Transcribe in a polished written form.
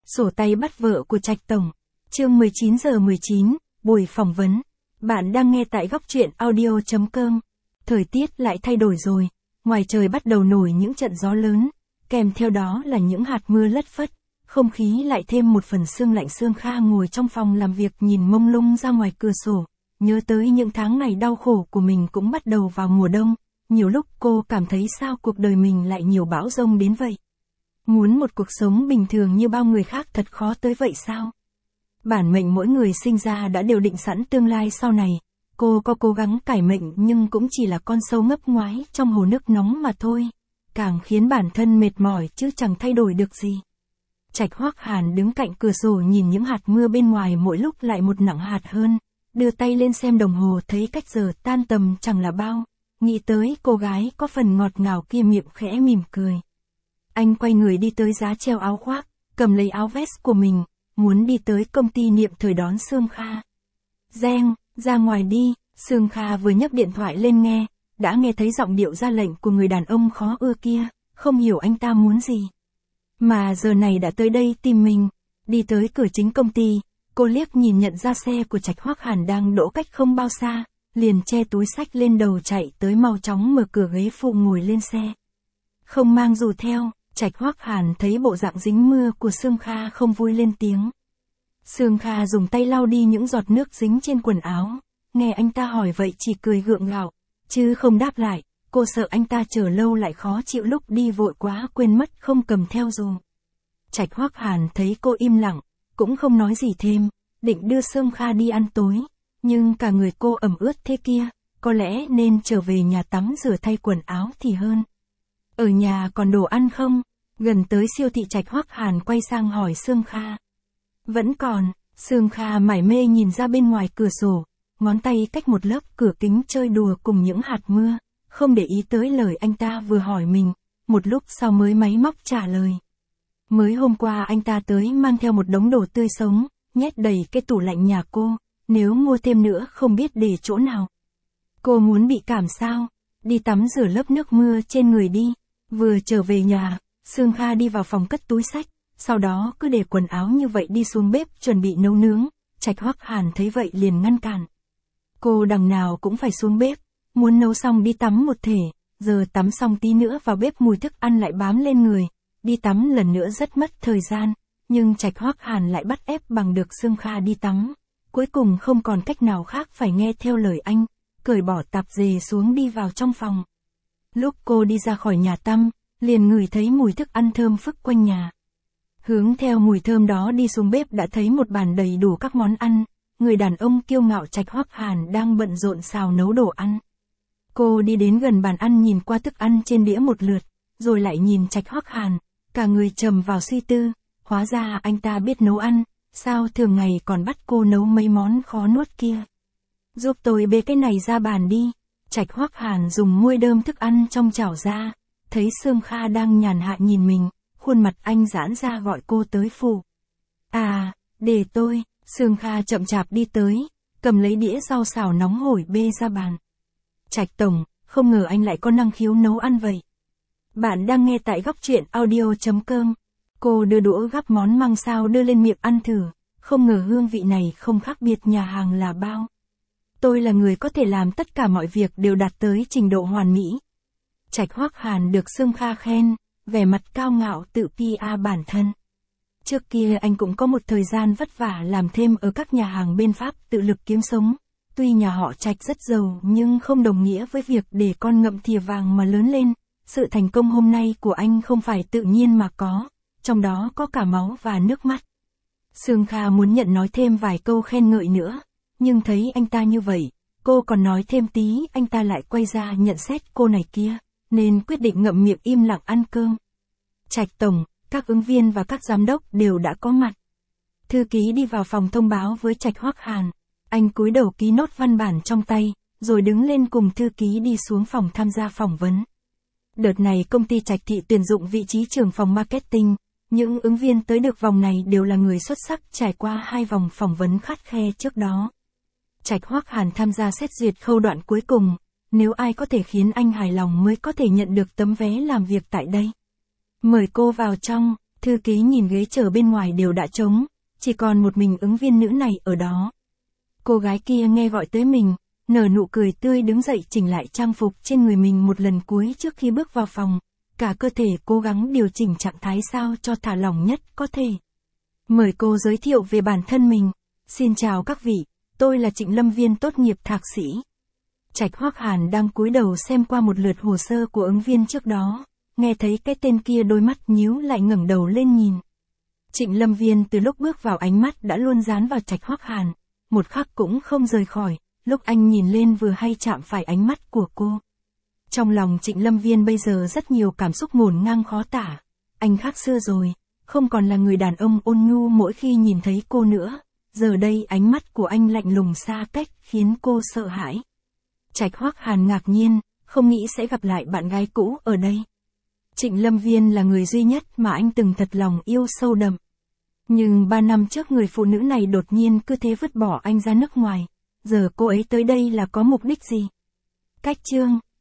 Sổ tay bắt vợ của Trạch Tổng. Chương 19:19, buổi phỏng vấn. Bạn đang nghe tại góc truyện audio.com. Thời tiết lại thay đổi rồi, ngoài trời bắt đầu nổi những trận gió lớn, kèm theo đó là những hạt mưa lất phất, không khí lại thêm một phần sương lạnh. Sương Kha ngồi trong phòng làm việc nhìn mông lung ra ngoài cửa sổ, nhớ tới những tháng ngày đau khổ của mình cũng bắt đầu vào mùa đông, nhiều lúc cô cảm thấy sao cuộc đời mình lại nhiều bão giông đến vậy. Muốn một cuộc sống bình thường như bao người khác thật khó tới vậy sao? Bản mệnh mỗi người sinh ra đã đều định sẵn tương lai sau này, cô có cố gắng cải mệnh nhưng cũng chỉ là con sâu ngấp ngoái trong hồ nước nóng mà thôi, càng khiến bản thân mệt mỏi chứ chẳng thay đổi được gì. Trạch Hoắc Hàn đứng cạnh cửa sổ nhìn những hạt mưa bên ngoài mỗi lúc lại một nặng hạt hơn, đưa tay lên xem đồng hồ thấy cách giờ tan tầm chẳng là bao, nghĩ tới cô gái có phần ngọt ngào kia miệng khẽ mỉm cười. Anh quay người đi tới giá treo áo khoác, cầm lấy áo vest của mình, muốn đi tới công ty Niệm Thời đón Sương Kha. Reng, ra ngoài đi, Sương Kha vừa nhấc điện thoại lên nghe, đã nghe thấy giọng điệu ra lệnh của người đàn ông khó ưa kia, không hiểu anh ta muốn gì. Mà giờ này đã tới đây tìm mình, đi tới cửa chính công ty, cô liếc nhìn nhận ra xe của Trạch Hoắc Hàn đang đỗ cách không bao xa, liền che túi xách lên đầu chạy tới mau chóng mở cửa ghế phụ ngồi lên xe. Không mang dù theo, Trạch Hoắc Hàn thấy bộ dạng dính mưa của Sương Kha không vui lên tiếng. Sương Kha dùng tay lau đi những giọt nước dính trên quần áo, nghe anh ta hỏi vậy chỉ cười gượng gạo, chứ không đáp lại, cô sợ anh ta chờ lâu lại khó chịu lúc đi vội quá quên mất không cầm theo dù. Trạch Hoắc Hàn thấy cô im lặng, cũng không nói gì thêm, định đưa Sương Kha đi ăn tối, nhưng cả người cô ẩm ướt thế kia, có lẽ nên trở về nhà tắm rửa thay quần áo thì hơn. Ở nhà còn đồ ăn không? Gần tới siêu thị Trạch Hoắc Hàn quay sang hỏi Sương Kha. Vẫn còn, Sương Kha mải mê nhìn ra bên ngoài cửa sổ, ngón tay cách một lớp cửa kính chơi đùa cùng những hạt mưa, không để ý tới lời anh ta vừa hỏi mình, một lúc sau mới máy móc trả lời. Mới hôm qua anh ta tới mang theo một đống đồ tươi sống, nhét đầy cái tủ lạnh nhà cô, nếu mua thêm nữa không biết để chỗ nào. Cô muốn bị cảm sao? Đi tắm rửa lớp nước mưa trên người đi. Vừa trở về nhà, Sương Kha đi vào phòng cất túi xách, sau đó cứ để quần áo như vậy đi xuống bếp chuẩn bị nấu nướng. Trạch Hoắc Hàn thấy vậy liền ngăn cản. Cô đằng nào cũng phải xuống bếp, muốn nấu xong đi tắm một thể, giờ tắm xong tí nữa vào bếp mùi thức ăn lại bám lên người, đi tắm lần nữa rất mất thời gian, nhưng Trạch Hoắc Hàn lại bắt ép bằng được Sương Kha đi tắm, cuối cùng không còn cách nào khác phải nghe theo lời anh, cởi bỏ tạp dề xuống đi vào trong phòng. Lúc cô đi ra khỏi nhà tắm, liền ngửi thấy mùi thức ăn thơm phức quanh nhà. Hướng theo mùi thơm đó đi xuống bếp đã thấy một bàn đầy đủ các món ăn, người đàn ông kiêu ngạo Trạch Hoắc Hàn đang bận rộn xào nấu đồ ăn. Cô đi đến gần bàn ăn nhìn qua thức ăn trên đĩa một lượt, rồi lại nhìn Trạch Hoắc Hàn, cả người trầm vào suy tư, hóa ra anh ta biết nấu ăn, sao thường ngày còn bắt cô nấu mấy món khó nuốt kia. Giúp tôi bê cái này ra bàn đi. Trạch Hoắc Hàn dùng muôi đơm thức ăn trong chảo ra, thấy Sương Kha đang nhàn hạ nhìn mình, khuôn mặt anh giãn ra gọi cô tới phụ. À, để tôi. Sương Kha chậm chạp đi tới, cầm lấy đĩa rau xào nóng hổi bê ra bàn. Trạch Tổng, không ngờ anh lại có năng khiếu nấu ăn vậy. Bạn đang nghe tại góc truyện audio.com. Cô đưa đũa gắp món măng sao đưa lên miệng ăn thử, không ngờ hương vị này không khác biệt nhà hàng là bao. Tôi là người có thể làm tất cả mọi việc đều đạt tới trình độ hoàn mỹ. Trạch Hoắc Hàn được Sương Kha khen, vẻ mặt cao ngạo tự PR bản thân. Trước kia anh cũng có một thời gian vất vả làm thêm ở các nhà hàng bên Pháp tự lực kiếm sống. Tuy nhà họ Trạch rất giàu nhưng không đồng nghĩa với việc để con ngậm thìa vàng mà lớn lên. Sự thành công hôm nay của anh không phải tự nhiên mà có, trong đó có cả máu và nước mắt. Sương Kha muốn nhận nói thêm vài câu khen ngợi nữa, nhưng thấy anh ta như vậy, cô còn nói thêm tí anh ta lại quay ra nhận xét cô này kia, nên quyết định ngậm miệng im lặng ăn cơm. Trạch Tổng, các ứng viên và các giám đốc đều đã có mặt. Thư ký đi vào phòng thông báo với Trạch Hoắc Hàn, anh cúi đầu ký nốt văn bản trong tay, rồi đứng lên cùng thư ký đi xuống phòng tham gia phỏng vấn. Đợt này công ty Trạch Thị tuyển dụng vị trí trưởng phòng marketing, những ứng viên tới được vòng này đều là người xuất sắc trải qua 2 vòng phỏng vấn khắt khe trước đó. Trạch Hoắc Hàn tham gia xét duyệt khâu đoạn cuối cùng, nếu ai có thể khiến anh hài lòng mới có thể nhận được tấm vé làm việc tại đây. Mời cô vào trong, Thư ký nhìn ghế chờ bên ngoài đều đã trống, chỉ còn một mình ứng viên nữ này ở đó. Cô gái kia nghe gọi tới mình, nở nụ cười tươi đứng dậy chỉnh lại trang phục trên người mình một lần cuối trước khi bước vào phòng, cả cơ thể cố gắng điều chỉnh trạng thái sao cho thả lỏng nhất có thể. Mời cô giới thiệu về bản thân mình. Xin chào các vị, tôi là Trịnh Lâm Viên tốt nghiệp thạc sĩ. Trạch Hoắc Hàn đang cúi đầu xem qua một lượt hồ sơ của ứng viên trước đó, nghe thấy cái tên kia đôi mắt nhíu lại ngẩng đầu lên nhìn. Trịnh Lâm Viên từ lúc bước vào ánh mắt đã luôn dán vào Trạch Hoắc Hàn, một khắc cũng không rời khỏi, lúc anh nhìn lên vừa hay chạm phải ánh mắt của cô. Trong lòng Trịnh Lâm Viên bây giờ rất nhiều cảm xúc ngổn ngang khó tả, anh khác xưa rồi, không còn là người đàn ông ôn nhu mỗi khi nhìn thấy cô nữa, giờ đây ánh mắt của anh lạnh lùng xa cách khiến cô sợ hãi. Trạch Hoắc Hàn ngạc nhiên, không nghĩ sẽ gặp lại bạn gái cũ ở đây. Trịnh Lâm Viên là người duy nhất mà anh từng thật lòng yêu sâu đậm. Nhưng 3 năm trước người phụ nữ này đột nhiên cứ thế vứt bỏ anh ra nước ngoài, giờ cô ấy tới đây là có mục đích gì? Cách chương